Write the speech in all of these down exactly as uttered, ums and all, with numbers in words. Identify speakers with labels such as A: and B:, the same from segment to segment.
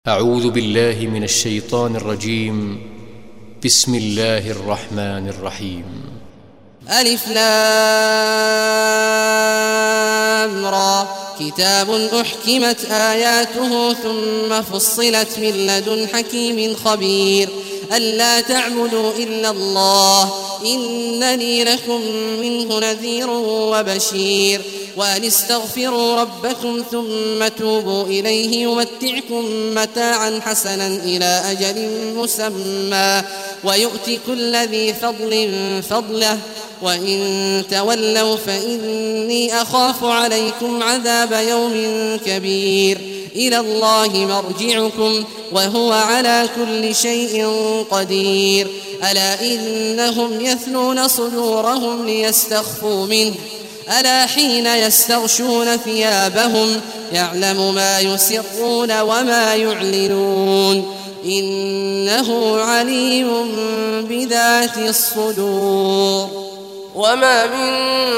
A: أعوذ بالله من الشيطان الرجيم. بسم الله الرحمن الرحيم.
B: ألف لام را كتاب أحكمت آياته ثم فصلت من لدن حكيم خبير ألا تعبدوا إلا الله إنني لكم منه نذير وبشير وأن استغفروا ربكم ثم توبوا إليه يمتعكم متاعا حسنا إلى أجل مسمى ويؤتي كل ذي فضل فضله وإن تولوا فإني أخاف عليكم عذاب يوم كبير إلى الله مرجعكم وهو على كل شيء قدير ألا إنهم يثنون صدورهم ليستخفوا منه ألا حين يستغشون ثيابهم يعلم ما يسرون وما يعلنون إنه عليم بذات الصدور
C: وما من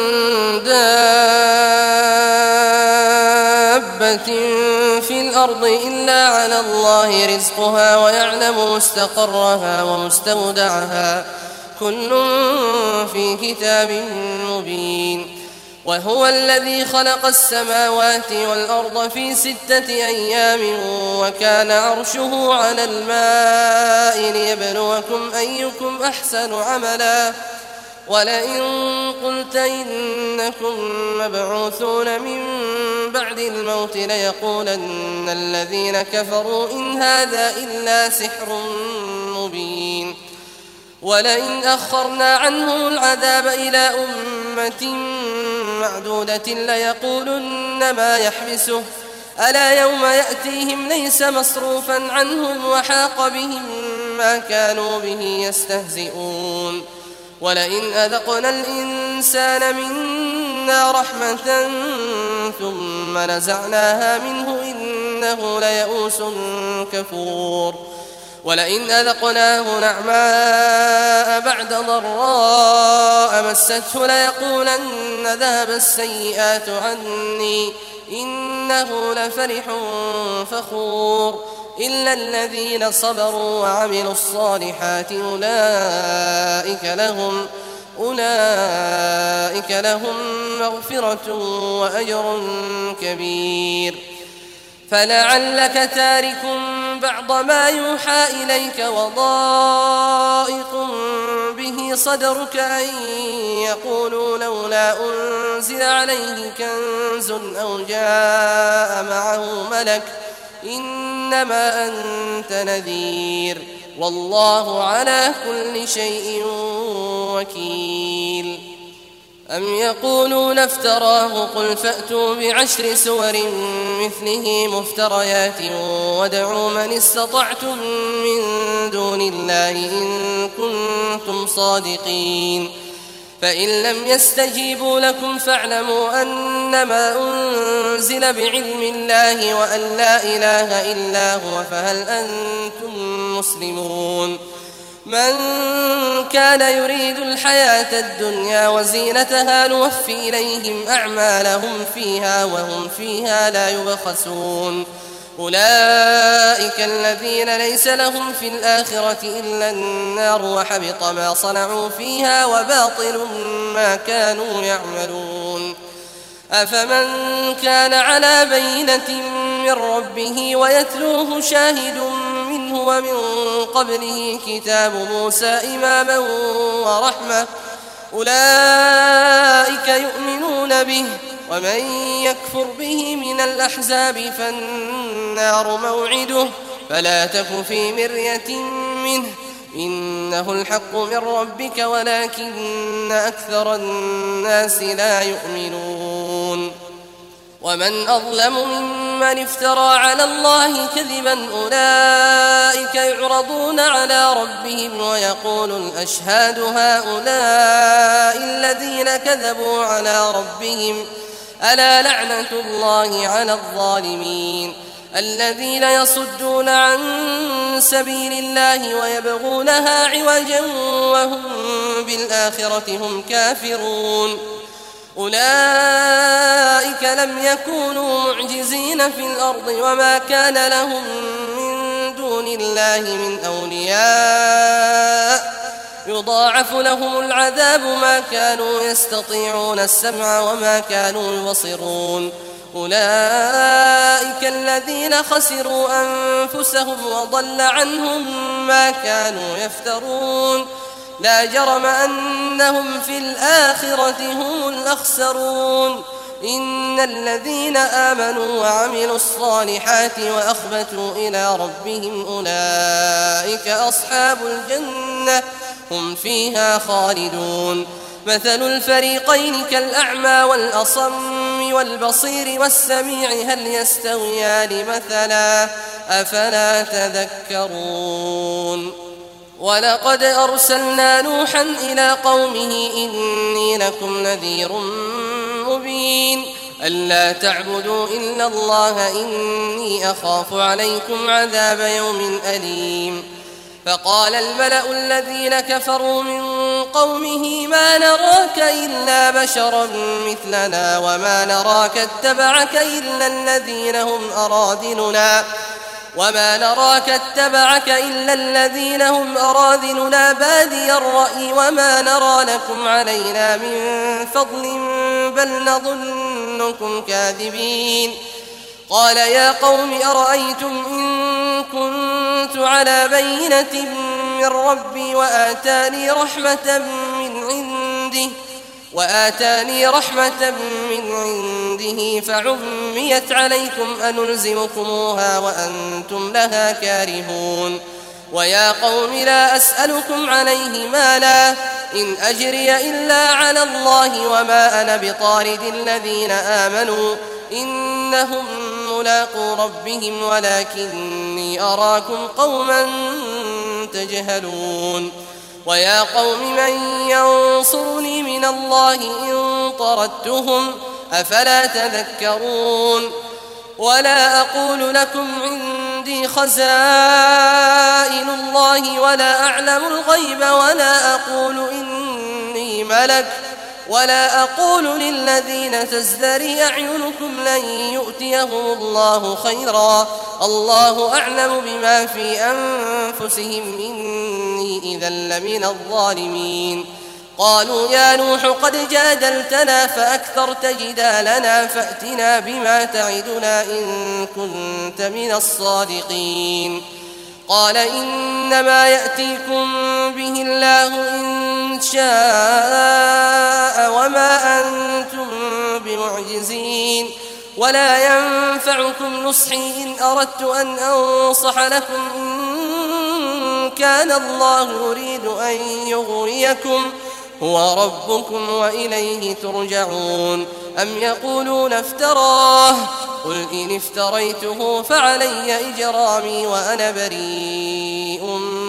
C: دابة في الأرض إلا على الله رزقها ويعلم مستقرها ومستودعها كل في كتاب مبين وهو الذي خلق السماوات والأرض في ستة أيام وكان عرشه على الماء ليبلوكم أيكم أحسن عملا ولئن قلت إنكم مبعوثون من بعد الموت ليقولن الذين كفروا إن هذا إلا سحر مبين ولئن أخرنا عنهم العذاب إلى أمة معدودة ليقولن ما يحبسه ألا يوم يأتيهم ليس مصروفا عنهم وحاق بهم ما كانوا به يستهزئون ولئن أذقنا الإنسان منا رحمة ثم نزعناها منه إنه ليئوس كفور ولئن أذقناه نعماء بعد ضراء مسته ليقولن ذهب السيئات عني إنه لفرح فخور إلا الذين صبروا وعملوا الصالحات أولئك لهم أولئك لهم مغفرة وأجر كبير فلعلك تارك بعض ما يوحى إليك وضائق به صدرك أن يقولوا لولا أنزل عليه كنز أو جاء معه ملك إنما أنت نذير والله على كل شيء وكيل أم يقولون افتراه قل فأتوا بعشر سور مثله مفتريات ودعوا من استطعتم من دون الله إن كنتم صادقين فإن لم يستجيبوا لكم فاعلموا أنما أنزل بعلم الله وأن لا إله إلا هو فهل أنتم مسلمون من كان يريد الحياة الدنيا وزينتها نوفي إليهم أعمالهم فيها وهم فيها لا يبخسون أولئك الذين ليس لهم في الآخرة إلا النار وحبط ما صنعوا فيها وباطل ما كانوا يعملون أفمن كان على بينة من ربه ويتلوه شاهد منه ومن قبله كتاب موسى إماما ورحمة أولئك يؤمنون به ومن يكفر به من الأحزاب فالنار موعده فلا تك في مرية منه إنه الحق من ربك ولكن أكثر الناس لا يؤمنون ومن أظلم ممن افترى على الله كذبا أولئك يعرضون على ربهم ويقول الأشهاد هؤلاء الذين كذبوا على ربهم ألا لعنة الله على الظالمين الذين يصدون عن سبيل الله ويبغونها عوجا وهم بالآخرة هم كافرون أولئك لم يكونوا معجزين في الأرض وما كان لهم من دون الله من أولياء يضاعف لهم العذاب ما كانوا يستطيعون السمع وما كانوا يبصرون. أولئك الذين خسروا أنفسهم وضل عنهم ما كانوا يفترون. لا جرم أنهم في الآخرة هم الأخسرون. إن الذين آمنوا وعملوا الصالحات وأخبتوا إلى ربهم أولئك أصحاب الجنة هم فيها خالدون. مثل الفريقين كالأعمى والأصم والبصير والسميع هل يستويان مثلا أفلا تذكرون. ولقد أرسلنا نوحا إلى قومه إني لكم نذير مبين ألا تعبدوا إلا الله إني أخاف عليكم عذاب يوم أليم. فقال الملأ الذين كفروا من قومه ما نراك إلا بشرا مثلنا وما نراك اتبعك إلا الذين هم أراذلنا وما نراك اتبعك إلا الذين هم أراذلنا بادي الرأي وما نرى لكم علينا من فضل بل نظنكم كاذبين. قال يا قوم أرأيتم إن كنت على بينة من ربي وآتاني رحمة من عنده وآتاني رحمة من عنده فعميت عليكم أنلزمكموها وأنتم لها كارهون. ويا قوم لا أسألكم عليه مالا إن أجري إلا على الله وما أنا بطارد الذين آمنوا إنهم ملاقو ربهم ولكني أراكم قوما تجهلون. ويا قوم من ينصرني من الله إن طردتهم أفلا تذكرون. ولا أقول لكم عندي خزائن الله ولا أعلم الغيب ولا أقول إني ملك ولا أقول للذين تزدري أعينكم لن يؤتيهم الله خيرا الله أعلم بما في أنفسهم إني إذا لمن الظالمين. قالوا يا نوح قد جادلتنا فأكثرت جدالنا فأتنا بما تعدنا إن كنت من الصادقين. قال إنما يأتيكم به الله إن شاء وما أنتم بمعجزين ولا ينفعكم نصحي إن أردت أن أنصح لكم إن كان الله يريد أن يغويكم هو ربكم وإليه ترجعون. أم يقولون افتراه قل إن افتريته فعلي إجرامي وأنا بريء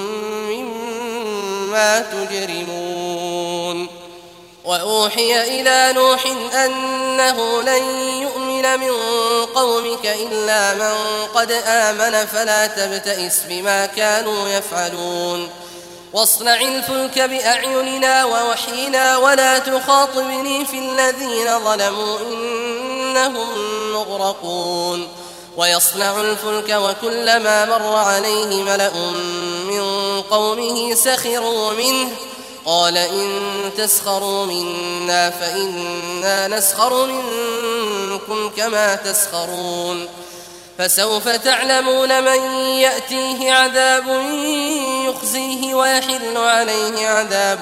C: مما تجرمون. وأوحي إلى نوح أنه لن يؤمن من قومك إلا من قد آمن فلا تبتئس بما كانوا يفعلون. واصنع الفلك بأعيننا ووحينا ولا تخاطبني في الذين ظلموا إنهم مغرقون. ويصنع الفلك وكلما مر عليه ملأ من قومه سخروا منه قال إن تسخروا منا فإنا نسخر منكم كما تسخرون. فسوف تعلمون من يأتيه عذاب يخزيه ويحل عليه عذاب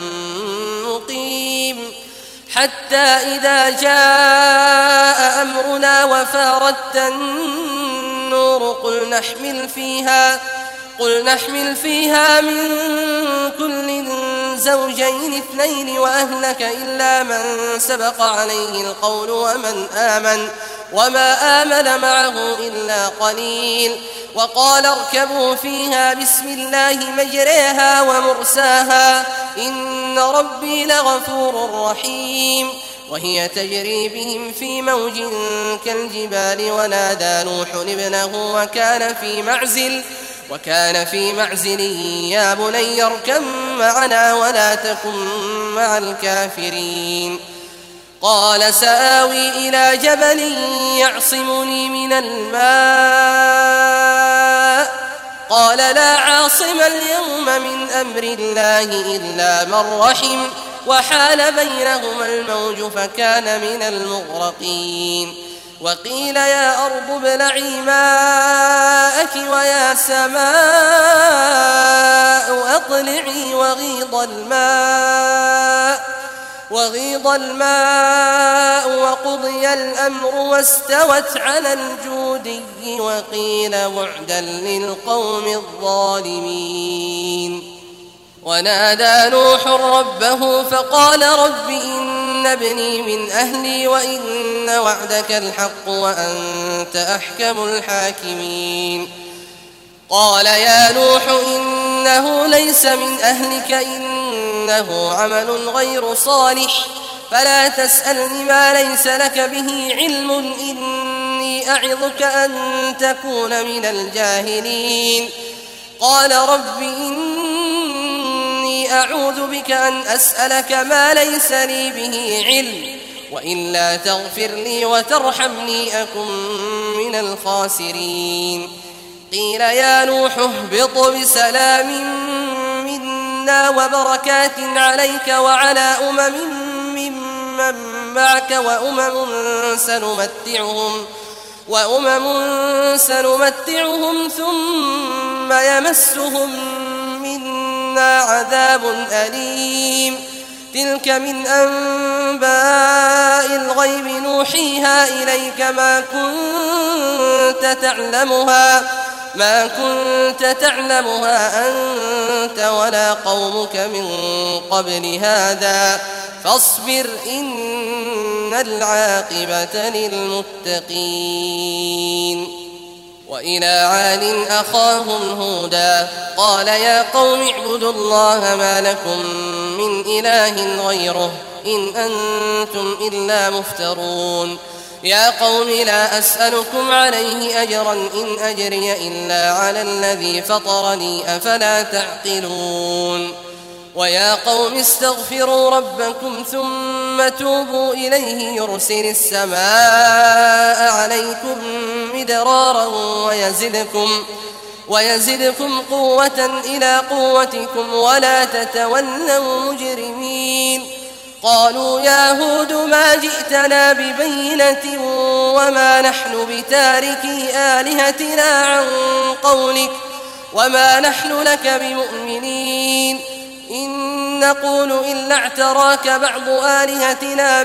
C: مقيم. حتى إذا جاء أمرنا وفارت النور قل نحمل فيها قل نحمل فيها من كل زوجين اثنين وأهلك إلا من سبق عليه القول ومن آمن وما آمن معه إلا قليل. وقال اركبوا فيها بسم الله مجريها ومرساها إن ربي لغفور رحيم. وهي تجري بهم في موج كالجبال ونادى نوح ابنه وكان في معزل وكان في معزل يا بني اركب معنا ولا تكن مع الكافرين. قال سآوي إلى جبل يعصمني من الماء قال لا عاصم اليوم من أمر الله إلا من رحم وحال بينهما الموج فكان من المغرقين وقيل يا أرض ابلعي ماءك ويا سماء أقلعي وغيض الماء وغيض الماء وقضي الأمر واستوت على الجودي وقيل بعدا للقوم الظالمين ونادى نوح ربه فقال رب إن ابني من أهلي وإن وعدك الحق وأنت أحكم الحاكمين قال يا نوح إنه ليس من أهلك إنه عمل غير صالح فلا تسألني ما ليس لك به علم إني أعظك أن تكون من الجاهلين قال رب إني أعوذ بك أن أسألك ما ليس لي به علم وإلا تغفر لي وترحمني أكن من الخاسرين قيل يا نوح اهبط بسلام منا وبركات عليك وعلى أمم ممن معك وأمم سنمتعهم وأمم سنمتعهم ثم يمسهم منا عذاب أليم تلك من أنباء الغيب نوحيها إليك ما كنت تعلمها ما كنت تعلمها أنت ولا قومك من قبل هذا فاصبر إن العاقبة للمتقين وإلى عاد أخاهم هودا قال يا قوم اعبدوا الله ما لكم من إله غيره إن أنتم إلا مفترون يا قوم لا أسألكم عليه أجرا إن أجري إلا على الذي فطرني أفلا تعقلون ويا قوم استغفروا ربكم ثم توبوا إليه يرسل السماء عليكم مدرارا ويزدكم ويزدكم قوة إلى قوتكم ولا تتولوا مجرمين قالوا يا هود ما جئتنا ببينة وما نحن بتاركي آلهتنا عن قولك وما نحن لك بمؤمنين إن نقول إلا اعتراك بعض آلهتنا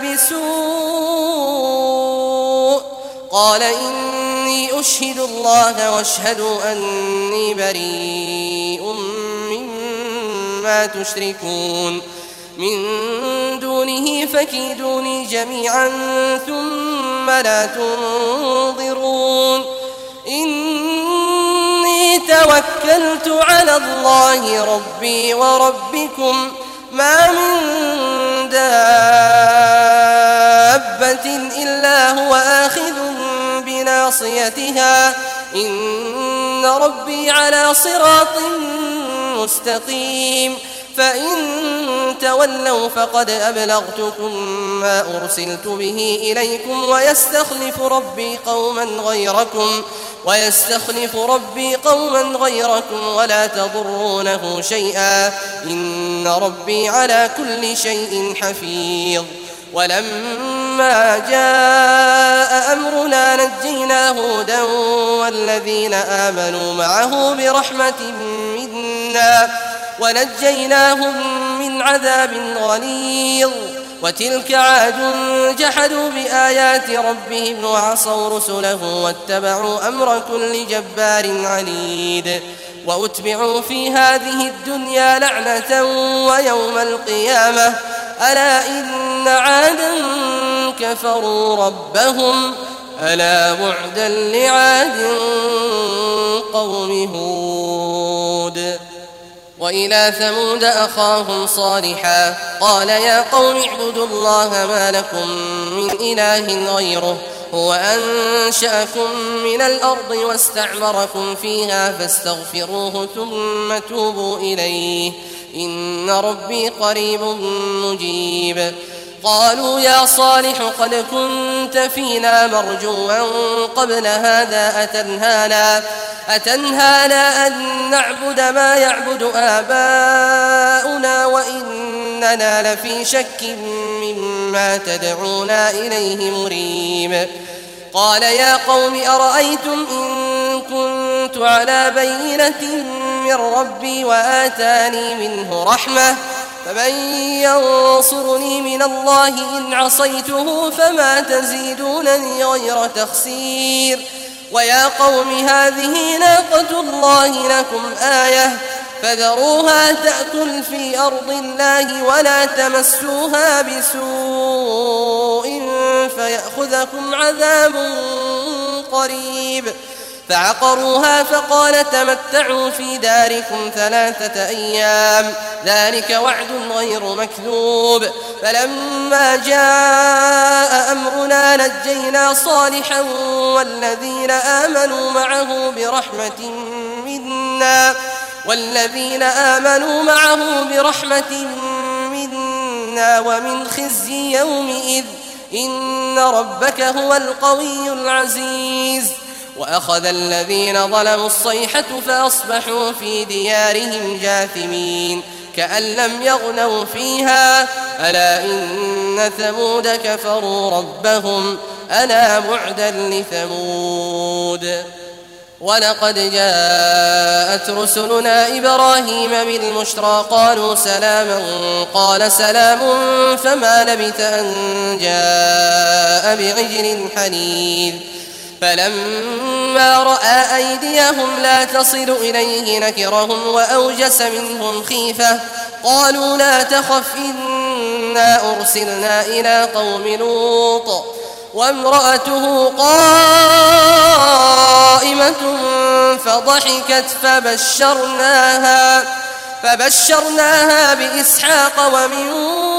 C: بسوء قال إني أشهد الله واشهدوا أني بريء مما تشركون من دونه فكيدوني جميعا ثم لا تنظرون إني توكلت على الله ربي وربكم ما من دابة إلا هو آخذ بناصيتها إن ربي على صراط مستقيم فإن تولوا فقد أبلغتكم ما أرسلت به إليكم ويستخلف ربي قوما غيركم ويستخلف ربي قوما غيركم ولا تضرونه شيئا إن ربي على كل شيء حفيظ ولما جاء أمرنا نجينا هودا والذين آمنوا معه برحمة منا ونجيناهم من عذاب غليظ وتلك عاد جحدوا بآيات ربهم وعصوا رسله واتبعوا أمر كل جبار عنيد وأتبعوا في هذه الدنيا لعنة ويوم القيامة ألا إن عادا كفروا ربهم ألا بعدا لعاد قوم هود وإلى ثمود أخاهم صالحا قال يا قوم اعبدوا الله ما لكم من إله غيره هو أنشأكم من الأرض واستعمركم فيها فاستغفروه ثم توبوا إليه إن ربي قريب مجيب قالوا يا صالح قد كنت فينا مرجوا قبل هذا أتنهانا أتنهانا أن نعبد ما يعبد آباؤنا وإننا لفي شك مما تدعونا إليه مريب قال يا قوم أرأيتم إن كنت على بينة من ربي وآتاني منه رحمة فمن ينصرني من الله إن عصيته فما تزيدونني غير تخسير ويا قوم هذه ناقة الله لكم آية فذروها تأكل في أرض الله ولا تمسوها بسوء فيأخذكم عذاب قريب فعقروها فقال تمتعوا في داركم ثلاثة أيام ذلك وعد غير مكذوب فلما جاء أمرنا نجينا صالحا والذين آمنوا معه برحمة منا والذين آمنوا معه برحمة منا ومن خزي يومئذ إن ربك هو القوي العزيز وأخذ الذين ظلموا الصيحة فأصبحوا في ديارهم جاثمين كأن لم يغنوا فيها ألا إن ثمود كفروا ربهم ألا بعدا لثمود ولقد جاءت رسلنا إبراهيم بالبشرى قالوا سلاما قال سلام فما لبث أن جاء بعجل حنيذ فلما رأى أيديهم لا تصل إليه نكرهم وأوجس منهم خيفة قالوا لا تخف إنا أرسلنا إلى قوم لوط وامرأته قائمة فضحكت فبشرناها فبشرناها بإسحاق ومن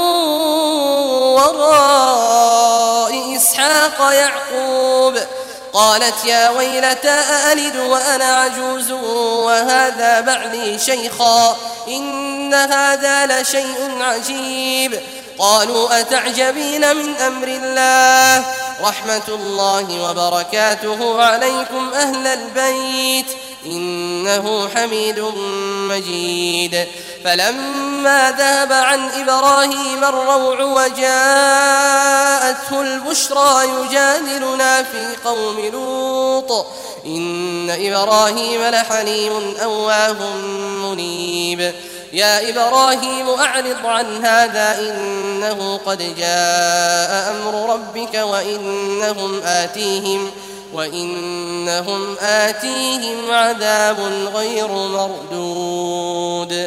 C: وراء إسحاق يعقوب قالت يا ويلتى أألد وأنا عجوز وهذا بعلي شيخا إن هذا لشيء عجيب قالوا أتعجبين من أمر الله رحمة الله وبركاته عليكم أهل البيت إنه حميد مجيد فلما ذهب عن إبراهيم الروع وجاءته البشرى يجادلنا في قوم لوط إن إبراهيم لحليم أواه منيب يا إبراهيم أعرض عن هذا إنه قد جاء أمر ربك وإنهم آتيهم وإنهم آتيهم عذاب غير مردود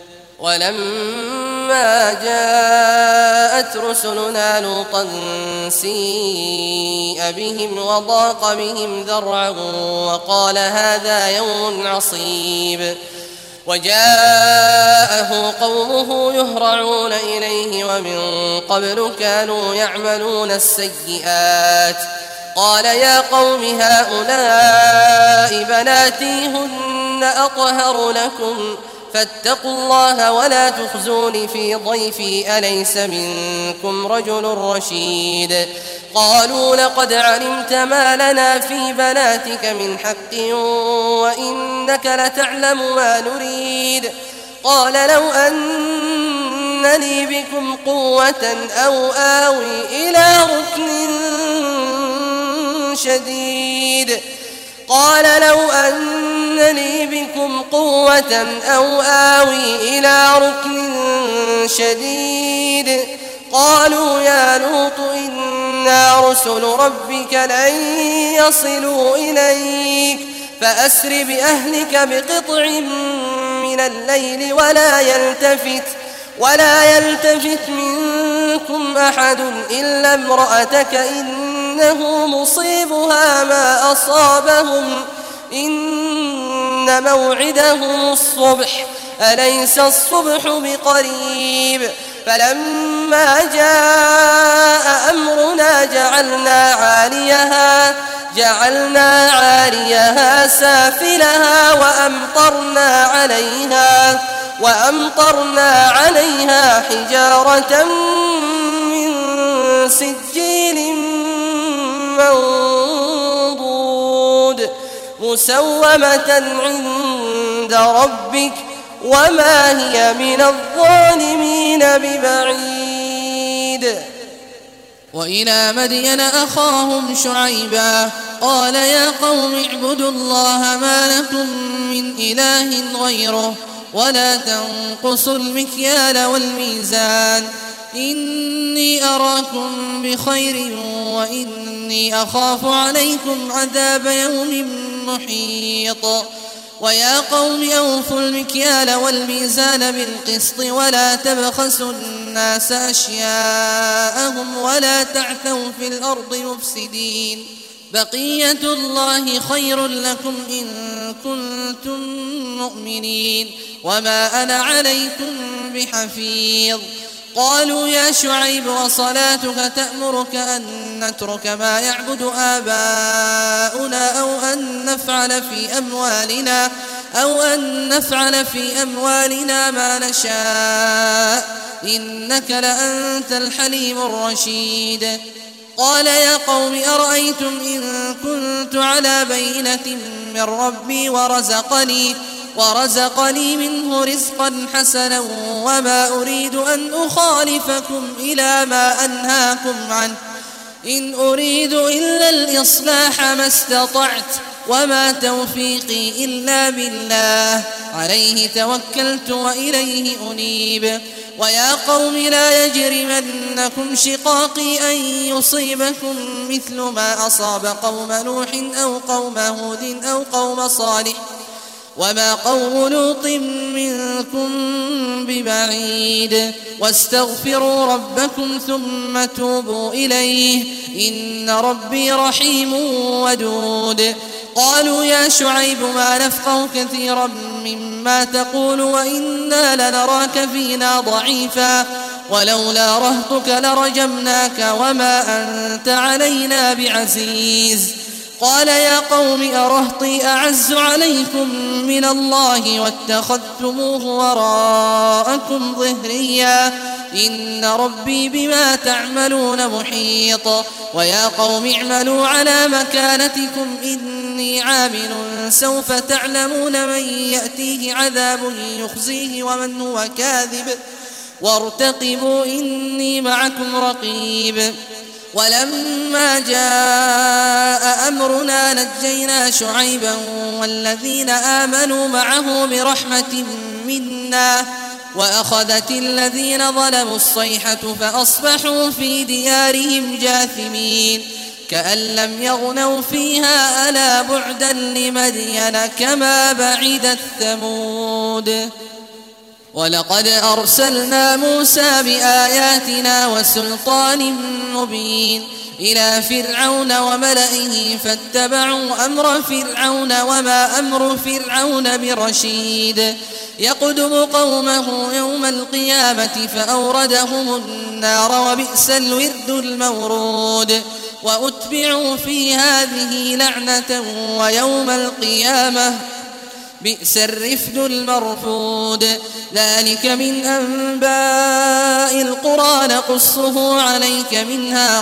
C: ولما جاءت رسلنا لوطا سيء بهم وضاق بهم ذرعا وقال هذا يوم عصيب وجاءه قومه يهرعون إليه ومن قبل كانوا يعملون السيئات قال يا قوم هؤلاء بناتي هن أطهر لكم فاتقوا الله ولا تخزوني في ضيفي أليس منكم رجل رشيد قالوا لقد علمت ما لنا في بناتك من حق وإنك لتعلم ما نريد قال لو أن لي بكم قوة أو آوي إلى ركن شديد قال لو أن لي بكم قوة أو آوي إلى ركن شديد قالوا يا لوط إنا رسل ربك لن يصلوا إليك فأسر بأهلك بقطع من الليل ولا يلتفت ولا يلتفت منكم أحد إلا امرأتك إنه مصيبها ما أصابهم إن موعدهم الصبح أليس الصبح بقريب فلما جاء أمرنا جعلنا عاليها جعلنا عاليها سافلها وأمطرنا عليها وأمطرنا عليها حجارة من سجيل منضود مسومة عند ربك وما هي من الظالمين ببعيد.
B: وإلى مدين أخاهم شعيبا قال يا قوم اعبدوا الله ما لكم من إله غيره ولا تنقصوا المكيال والميزان إني أراكم بخير وإني أخاف عليكم عذاب يوم محيط. ويا قوم أوفوا المكيال والميزان بالقسط ولا تبخسوا الناس أشياءهم ولا تعثوا في الأرض مفسدين بقية الله خير لكم إن كنتم مؤمنين وما أنا عليكم بحفيظ. قالوا يا شعيب وصلاتك تأمرك أن نترك ما يعبد آباؤنا أو أن نفعل في أموالنا أو أن نفعل في أموالنا ما نشاء إنك لأنت الحليم الرشيد. قال يا قوم أرأيتم إن كنت على بينة من ربي ورزقني ورزقني منه رزقا حسنا وما أريد أن أخالفكم إلى ما أنهاكم عنه إن أريد إلا الإصلاح ما استطعت وما توفيقي إلا بالله عليه توكلت وإليه أنيب. ويا قوم لا يجرمنكم شقاقي أن يصيبكم مثل ما أصاب قوم نوح أو قوم هود أو قوم صالح وما قوم لوط منكم ببعيد. واستغفروا ربكم ثم توبوا إليه إن ربي رحيم ودود. قالوا يا شعيب ما نفقه كثيرا مما تقول وإنا لنراك فينا ضعيفا ولولا رهطك لرجمناك وما أنت علينا بعزيز. قال يا قوم أرهطي أعز عليكم من الله واتخذتموه وراءكم ظهريا إن ربي بما تعملون محيط. ويا قوم اعملوا على مكانتكم إني عامل سوف تعلمون من يأتيه عذاب يخزيه ومن هو كاذب وارتقبوا إني معكم رقيب. ولما جاء أمرنا نجينا شعيبا والذين آمنوا معه برحمة منا وأخذت الذين ظلموا الصيحة فأصبحوا في ديارهم جاثمين كأن لم يغنوا فيها ألا بعدا لمدين كما بعدت ثمود. ولقد أرسلنا موسى بآياتنا وسلطان مبين إلى فرعون وملئه فاتبعوا أمر فرعون وما أمر فرعون برشيد يقدم قومه يوم القيامة فأوردهم النار وبئس الورد المورود. وأتبعوا في هذه لعنة ويوم القيامة بئس الرفد المرفود. ذلك من أنباء القرى نقصه عليك منها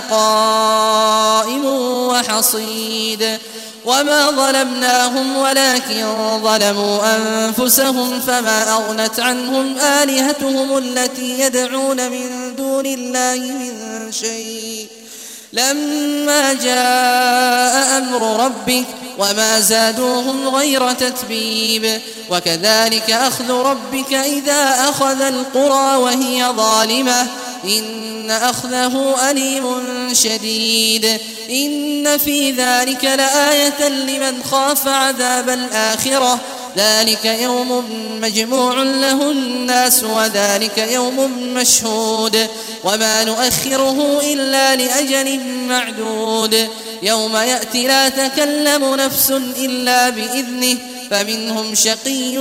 B: قائم وحصيد. وما ظلمناهم ولكن ظلموا أنفسهم فما أغنت عنهم آلهتهم التي يدعون من دون الله من شيء لما جاء أمر ربك وما زادوهم غير تتبيب. وكذلك أخذ ربك إذا أخذ القرى وهي ظالمة إن أخذه أليم شديد. إن في ذلك لآية لمن خاف عذاب الآخرة ذلك يوم مجموع له الناس وذلك يوم مشهود وما نؤخره إلا لأجل معدود. يوم يأتي لا تكلم نفس إلا بإذنه فمنهم شقي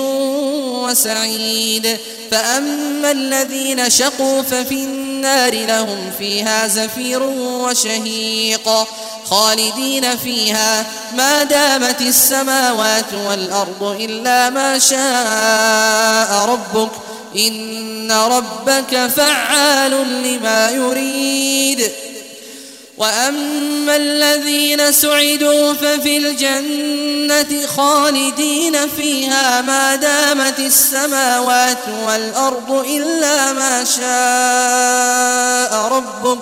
B: وسعيد. فأما الذين شقوا ففي النار لهم فيها زفير وشهيق خالدين فيها ما دامت السماوات والأرض إلا ما شاء ربك إن ربك فعال لما يريد. وأما الذين سعدوا ففي الجنة خالدين فيها ما دامت السماوات والأرض إلا ما شاء ربك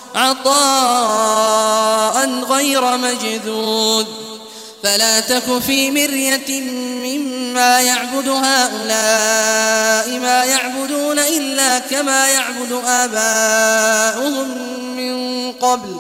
B: عطاء غير مجذوذ. فلا تك في مرية مما يعبد هؤلاء، ما يعبدون إلا كما يعبد آباؤهم من قبل،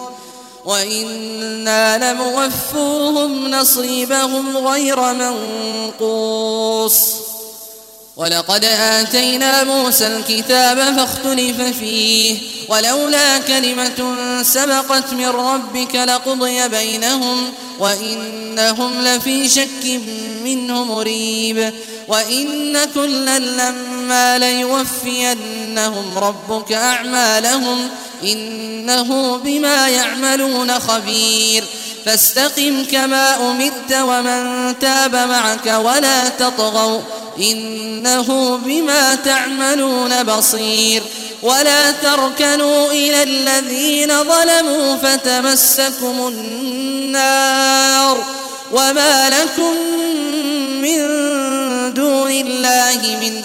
B: وإنا لموفوهم نصيبهم غير منقوص. ولقد آتينا موسى الكتاب فاختلف فيه، ولولا كلمة سبقت من ربك لقضي بينهم وإنهم لفي شك منه مريب. وإن كلا لما ليوفينهم ربك أعمالهم إنه بما يعملون خبير. فاستقم كما أمرت ومن تاب معك ولا تطغوا إنه بما تعملون بصير. ولا تركنوا إلى الذين ظلموا فتمسكم النار وما لكم من دون الله من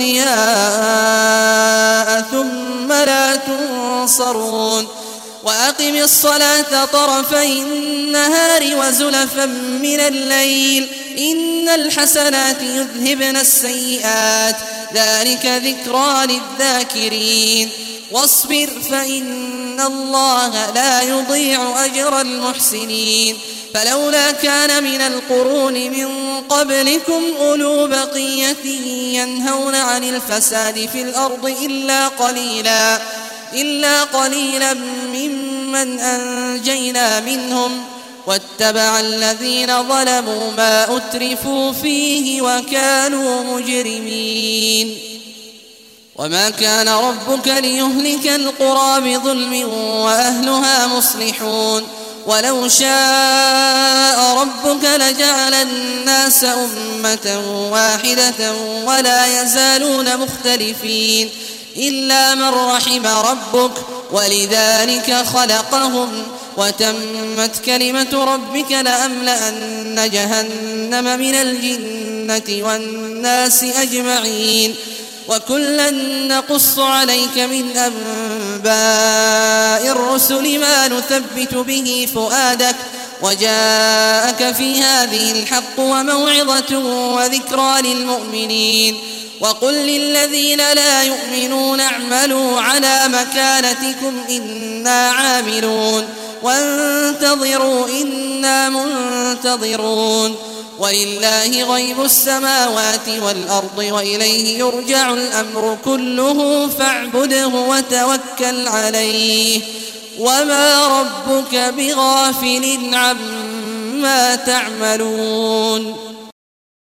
B: أولياء ثم لا تنصرون. وأقم الصلاة طرفي النهار وزلفا من الليل إن الحسنات يذهبن السيئات ذلك ذكرى للذاكرين. واصبر فإن الله لا يضيع أجر المحسنين. فلولا كان من القرون من قبلكم أولو بقية ينهون عن الفساد في الأرض إلا قليلا إلا قليلا ممن أنجينا منهم واتبع الذين ظلموا ما أترفوا فيه وكانوا مجرمين. وما كان ربك ليهلك القرى بظلم وأهلها مصلحون. ولو شاء ربك لجعل الناس أمة واحدة ولا يزالون مختلفين إلا من رحم ربك ولذلك خلقهم وتمت كلمة ربك لأملأن جهنم من الجنة والناس أجمعين. وكلا نقص عليك من أنباء الرسل ما نثبت به فؤادك وجاءك في هذه الحق وموعظة وذكرى للمؤمنين. وقل للذين لا يؤمنون اعملوا على مكانتكم إنا عاملون وانتظروا إنا منتظرون. ولله غيب السماوات والأرض وإليه يرجع الأمر كله فاعبده وتوكل عليه وما ربك بغافل عما تعملون.